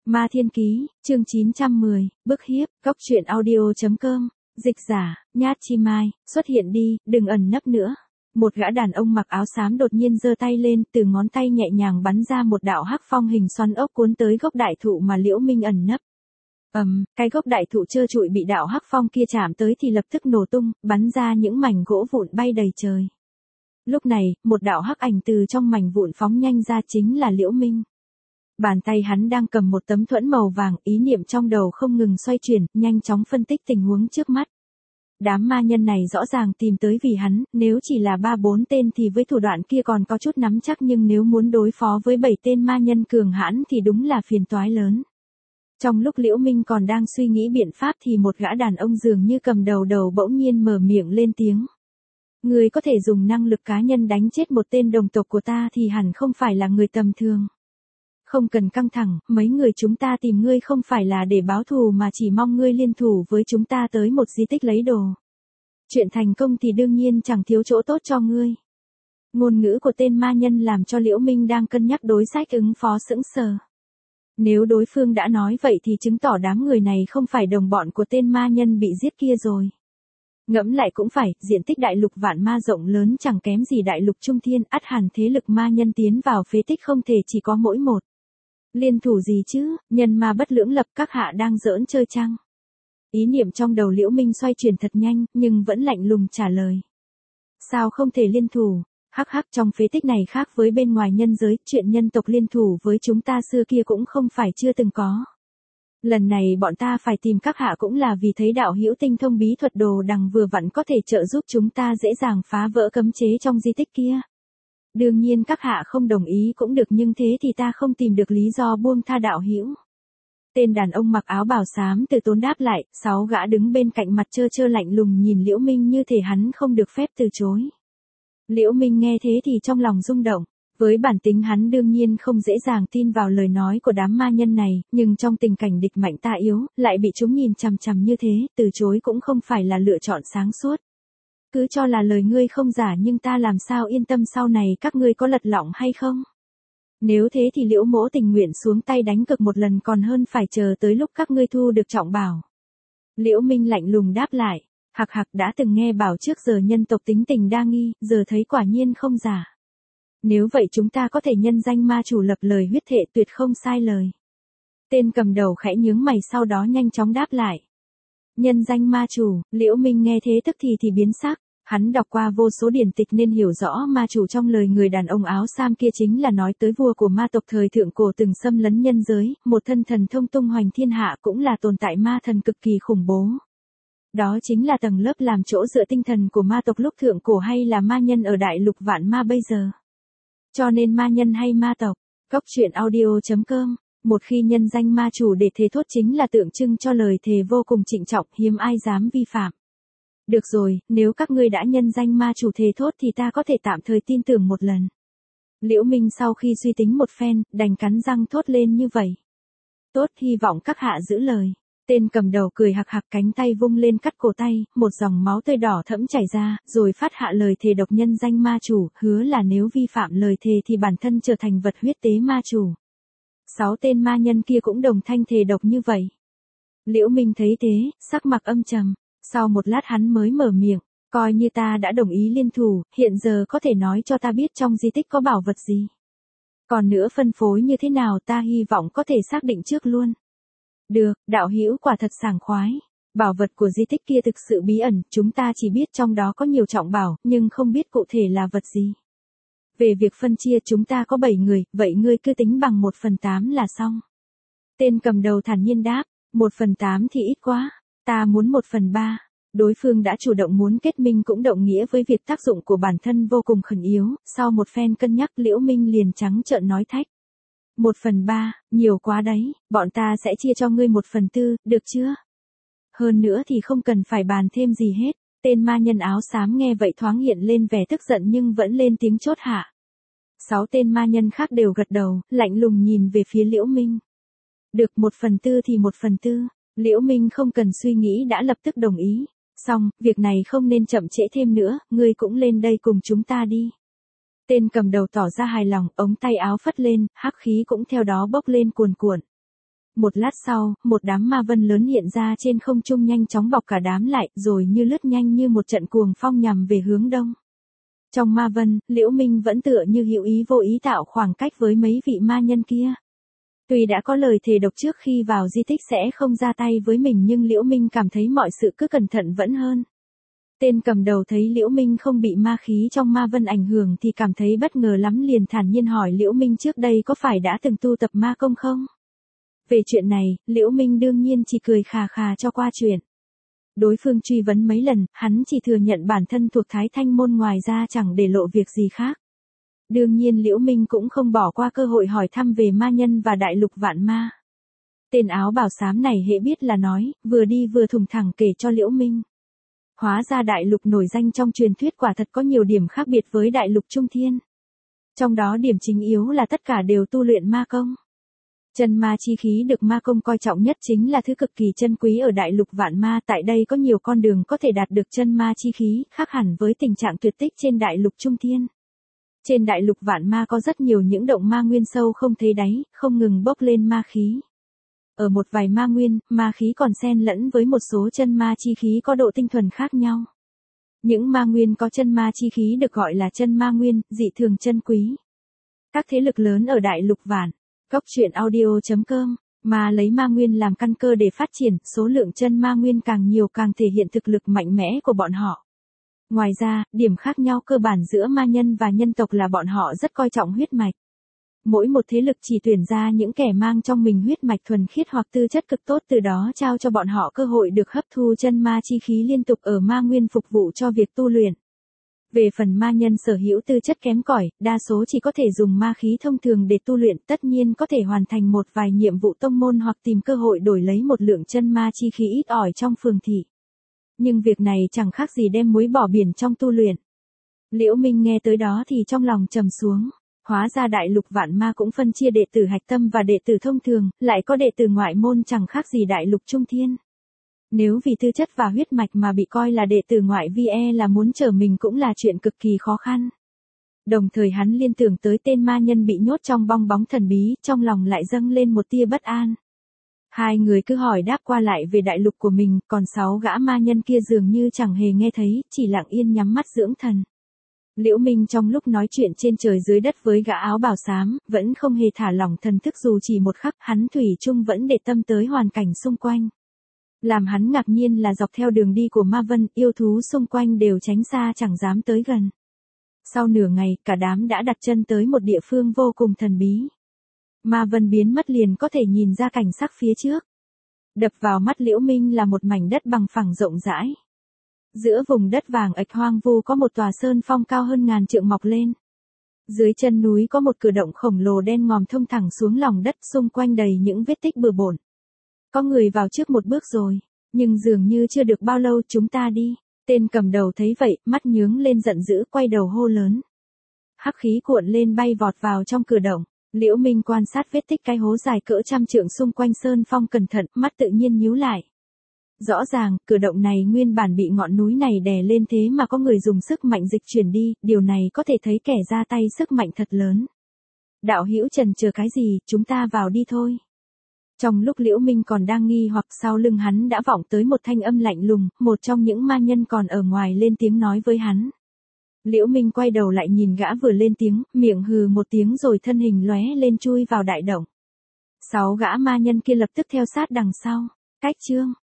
Ma Thiên Ký, chương 910, bức hiếp, góc truyện audio.com, dịch giả, Nhát Chi Mai, xuất hiện đi, đừng ẩn nấp nữa. Một gã đàn ông mặc áo xám đột nhiên giơ tay lên, từ ngón tay nhẹ nhàng bắn ra một đạo hắc phong hình xoắn ốc cuốn tới gốc đại thụ mà Liễu Minh ẩn nấp. Cái gốc đại thụ trơ trụi bị đạo hắc phong kia chạm tới thì lập tức nổ tung, bắn ra những mảnh gỗ vụn bay đầy trời. Lúc này, một đạo hắc ảnh từ trong mảnh vụn phóng nhanh ra chính là Liễu Minh. Bàn tay hắn đang cầm một tấm thuẫn màu vàng, ý niệm trong đầu không ngừng xoay chuyển, nhanh chóng phân tích tình huống trước mắt. Đám ma nhân này rõ ràng tìm tới vì hắn, nếu chỉ là 3-4 tên thì với thủ đoạn kia còn có chút nắm chắc, nhưng nếu muốn đối phó với 7 tên ma nhân cường hãn thì đúng là phiền toái lớn. Trong lúc Liễu Minh còn đang suy nghĩ biện pháp thì một gã đàn ông dường như cầm đầu bỗng nhiên mở miệng lên tiếng. Người có thể dùng năng lực cá nhân đánh chết một tên đồng tộc của ta thì hẳn không phải là người tầm thường. Không cần căng thẳng, mấy người chúng ta tìm ngươi không phải là để báo thù mà chỉ mong ngươi liên thủ với chúng ta tới một di tích lấy đồ. Chuyện thành công thì đương nhiên chẳng thiếu chỗ tốt cho ngươi. Ngôn ngữ của tên ma nhân làm cho Liễu Minh đang cân nhắc đối sách ứng phó sững sờ. Nếu đối phương đã nói vậy thì chứng tỏ đám người này không phải đồng bọn của tên ma nhân bị giết kia rồi. Ngẫm lại cũng phải, diện tích đại lục vạn ma rộng lớn chẳng kém gì đại lục trung thiên, ắt hẳn thế lực ma nhân tiến vào phế tích không thể chỉ có mỗi một. Liên thủ gì chứ, nhân ma bất lưỡng lập, các hạ đang giỡn chơi chăng? Ý niệm trong đầu Liễu Minh xoay chuyển thật nhanh, nhưng vẫn lạnh lùng trả lời. Sao không thể liên thủ? Hắc hắc, trong phế tích này khác với bên ngoài nhân giới, chuyện nhân tộc liên thủ với chúng ta xưa kia cũng không phải chưa từng có. Lần này bọn ta phải tìm các hạ cũng là vì thấy đạo hữu tinh thông bí thuật đồ đằng vừa vặn có thể trợ giúp chúng ta dễ dàng phá vỡ cấm chế trong di tích kia. Đương nhiên các hạ không đồng ý cũng được, nhưng thế thì ta không tìm được lý do buông tha đạo hữu. Tên đàn ông mặc áo bào xám từ tốn đáp lại, 6 gã đứng bên cạnh mặt trơ lạnh lùng nhìn Liễu Minh như thể hắn không được phép từ chối. Liễu Minh nghe thế thì trong lòng rung động. Với bản tính hắn đương nhiên không dễ dàng tin vào lời nói của đám ma nhân này, nhưng trong tình cảnh địch mạnh ta yếu, lại bị chúng nhìn chằm chằm như thế, từ chối cũng không phải là lựa chọn sáng suốt. Cứ cho là lời ngươi không giả, nhưng ta làm sao yên tâm sau này các ngươi có lật lọng hay không? Nếu thế thì Liễu mỗ tình nguyện xuống tay đánh cược một lần còn hơn phải chờ tới lúc các ngươi thu được trọng bảo. Liễu Minh lạnh lùng đáp lại, hạc hạc, đã từng nghe bảo trước giờ nhân tộc tính tình đa nghi, giờ thấy quả nhiên không giả. Nếu vậy chúng ta có thể nhân danh ma chủ lập lời huyết thệ tuyệt không sai lời. Tên cầm đầu khẽ nhướng mày sau đó nhanh chóng đáp lại. Nhân danh ma chủ, Liễu Minh nghe thế tức thì biến sắc. Hắn đọc qua vô số điển tịch nên hiểu rõ ma chủ trong lời người đàn ông áo xám kia chính là nói tới vua của ma tộc thời thượng cổ từng xâm lấn nhân giới, một thân thần thông tung hoành thiên hạ, cũng là tồn tại ma thần cực kỳ khủng bố. Đó chính là tầng lớp làm chỗ dựa tinh thần của ma tộc lúc thượng cổ hay là ma nhân ở đại lục vạn ma bây giờ. Cho nên ma nhân hay ma tộc, góc truyện audio.com, một khi nhân danh ma chủ để thề thốt chính là tượng trưng cho lời thề vô cùng trịnh trọng, hiếm ai dám vi phạm. Được rồi, nếu các ngươi đã nhân danh ma chủ thề thốt thì ta có thể tạm thời tin tưởng một lần. Liễu Minh sau khi suy tính một phen, đành cắn răng thốt lên như vậy. Tốt, hy vọng các hạ giữ lời. Tên cầm đầu cười hạc hạc, cánh tay vung lên cắt cổ tay, một dòng máu tươi đỏ thẫm chảy ra, rồi phát hạ lời thề độc nhân danh ma chủ, hứa là nếu vi phạm lời thề thì bản thân trở thành vật huyết tế ma chủ. 6 tên ma nhân kia cũng đồng thanh thề độc như vậy. Liễu Minh thấy thế, sắc mặt âm trầm, sau một lát hắn mới mở miệng, coi như ta đã đồng ý liên thủ, hiện giờ có thể nói cho ta biết trong di tích có bảo vật gì. Còn nữa phân phối như thế nào ta hy vọng có thể xác định trước luôn. Được, đạo hữu quả thật sảng khoái. Bảo vật của di tích kia thực sự bí ẩn, chúng ta chỉ biết trong đó có nhiều trọng bảo, nhưng không biết cụ thể là vật gì. Về việc phân chia chúng ta có 7 người, vậy ngươi cứ tính bằng 1/8 là xong. Tên cầm đầu thản nhiên đáp, 1/8 thì ít quá, ta muốn 1/3. Đối phương đã chủ động muốn kết minh cũng đồng nghĩa với việc tác dụng của bản thân vô cùng khẩn yếu, sau một phen cân nhắc Liễu Minh liền trắng trợn nói thách. 1/3, nhiều quá đấy, bọn ta sẽ chia cho ngươi 1/4, được chưa? Hơn nữa thì không cần phải bàn thêm gì hết. Tên ma nhân áo xám nghe vậy thoáng hiện lên vẻ tức giận nhưng vẫn lên tiếng chốt hạ. 6 tên ma nhân khác đều gật đầu, lạnh lùng nhìn về phía Liễu Minh. Được, 1/4 thì 1/4, Liễu Minh không cần suy nghĩ đã lập tức đồng ý. Xong, việc này không nên chậm trễ thêm nữa, ngươi cũng lên đây cùng chúng ta đi. Tên cầm đầu tỏ ra hài lòng, ống tay áo phất lên, hắc khí cũng theo đó bốc lên cuồn cuộn. Một lát sau, một đám ma vân lớn hiện ra trên không trung nhanh chóng bọc cả đám lại, rồi như lướt nhanh như một trận cuồng phong nhằm về hướng đông. Trong ma vân, Liễu Minh vẫn tựa như hữu ý vô ý tạo khoảng cách với mấy vị ma nhân kia. Tuy đã có lời thề độc trước khi vào di tích sẽ không ra tay với mình nhưng Liễu Minh cảm thấy mọi sự cứ cẩn thận vẫn hơn. Tên cầm đầu thấy Liễu Minh không bị ma khí trong ma vân ảnh hưởng thì cảm thấy bất ngờ lắm, liền thản nhiên hỏi Liễu Minh trước đây có phải đã từng tu tập ma công không? Về chuyện này, Liễu Minh đương nhiên chỉ cười khà khà cho qua chuyện. Đối phương truy vấn mấy lần, hắn chỉ thừa nhận bản thân thuộc Thái Thanh môn, ngoài ra chẳng để lộ việc gì khác. Đương nhiên Liễu Minh cũng không bỏ qua cơ hội hỏi thăm về ma nhân và đại lục vạn ma. Tên áo bào xám này hễ biết là nói, vừa đi vừa thùng thẳng kể cho Liễu Minh. Hóa ra đại lục nổi danh trong truyền thuyết quả thật có nhiều điểm khác biệt với đại lục Trung Thiên. Trong đó điểm chính yếu là tất cả đều tu luyện ma công. Chân ma chi khí được ma công coi trọng nhất chính là thứ cực kỳ chân quý ở đại lục vạn ma. Tại đây có nhiều con đường có thể đạt được chân ma chi khí, khác hẳn với tình trạng tuyệt tích trên đại lục Trung Thiên. Trên đại lục vạn ma có rất nhiều những động ma nguyên sâu không thấy đáy, không ngừng bốc lên ma khí. Ở một vài ma nguyên, ma khí còn xen lẫn với một số chân ma chi khí có độ tinh thuần khác nhau. Những ma nguyên có chân ma chi khí được gọi là chân ma nguyên, dị thường chân quý. Các thế lực lớn ở đại lục vạn, goctruyện.audio.com, mà lấy ma nguyên làm căn cơ để phát triển, số lượng chân ma nguyên càng nhiều càng thể hiện thực lực mạnh mẽ của bọn họ. Ngoài ra, điểm khác nhau cơ bản giữa ma nhân và nhân tộc là bọn họ rất coi trọng huyết mạch. Mỗi một thế lực chỉ tuyển ra những kẻ mang trong mình huyết mạch thuần khiết hoặc tư chất cực tốt, từ đó trao cho bọn họ cơ hội được hấp thu chân ma chi khí liên tục ở ma nguyên phục vụ cho việc tu luyện. Về phần ma nhân sở hữu tư chất kém cỏi, đa số chỉ có thể dùng ma khí thông thường để tu luyện, tất nhiên có thể hoàn thành một vài nhiệm vụ tông môn hoặc tìm cơ hội đổi lấy một lượng chân ma chi khí ít ỏi trong phường thị. Nhưng việc này chẳng khác gì đem muối bỏ biển trong tu luyện. Liễu Minh nghe tới đó thì trong lòng trầm xuống. Hóa ra đại lục vạn ma cũng phân chia đệ tử hạch tâm và đệ tử thông thường, lại có đệ tử ngoại môn, chẳng khác gì đại lục Trung Thiên. Nếu vì tư chất và huyết mạch mà bị coi là đệ tử ngoại vi là muốn trở mình cũng là chuyện cực kỳ khó khăn. Đồng thời hắn liên tưởng tới tên ma nhân bị nhốt trong bong bóng thần bí, trong lòng lại dâng lên một tia bất an. Hai người cứ hỏi đáp qua lại về đại lục của mình, còn 6 gã ma nhân kia dường như chẳng hề nghe thấy, chỉ lặng yên nhắm mắt dưỡng thần. Liễu Minh trong lúc nói chuyện trên trời dưới đất với gã áo bào xám, vẫn không hề thả lỏng thần thức dù chỉ một khắc, hắn thủy chung vẫn để tâm tới hoàn cảnh xung quanh. Làm hắn ngạc nhiên là dọc theo đường đi của ma vân, yêu thú xung quanh đều tránh xa chẳng dám tới gần. Sau nửa ngày, cả đám đã đặt chân tới một địa phương vô cùng thần bí. Ma vân biến mất liền có thể nhìn ra cảnh sắc phía trước. Đập vào mắt Liễu Minh là một mảnh đất bằng phẳng rộng rãi. Giữa vùng đất vàng ạch hoang vu có một tòa sơn phong cao hơn ngàn trượng mọc lên. Dưới chân núi có một cửa động khổng lồ đen ngòm thông thẳng xuống lòng đất, xung quanh đầy những vết tích bừa bộn. Có người vào trước một bước rồi, nhưng dường như chưa được bao lâu. Chúng ta đi. Tên cầm đầu thấy vậy, mắt nhướng lên giận dữ, quay đầu hô lớn. Hắc khí cuộn lên bay vọt vào trong cửa động. Liễu Minh quan sát vết tích cái hố dài cỡ trăm trượng xung quanh sơn phong cẩn thận, mắt tự nhiên nhíu lại. Rõ ràng, cửa động này nguyên bản bị ngọn núi này đè lên, thế mà có người dùng sức mạnh dịch chuyển đi, điều này có thể thấy kẻ ra tay sức mạnh thật lớn. Đạo hữu chần chờ cái gì, chúng ta vào đi thôi. Trong lúc Liễu Minh còn đang nghi hoặc, sau lưng hắn đã vọng tới một thanh âm lạnh lùng, một trong những ma nhân còn ở ngoài lên tiếng nói với hắn. Liễu Minh quay đầu lại nhìn gã vừa lên tiếng, miệng hừ một tiếng rồi thân hình lóe lên chui vào đại động. 6 gã ma nhân kia lập tức theo sát đằng sau. Cách chương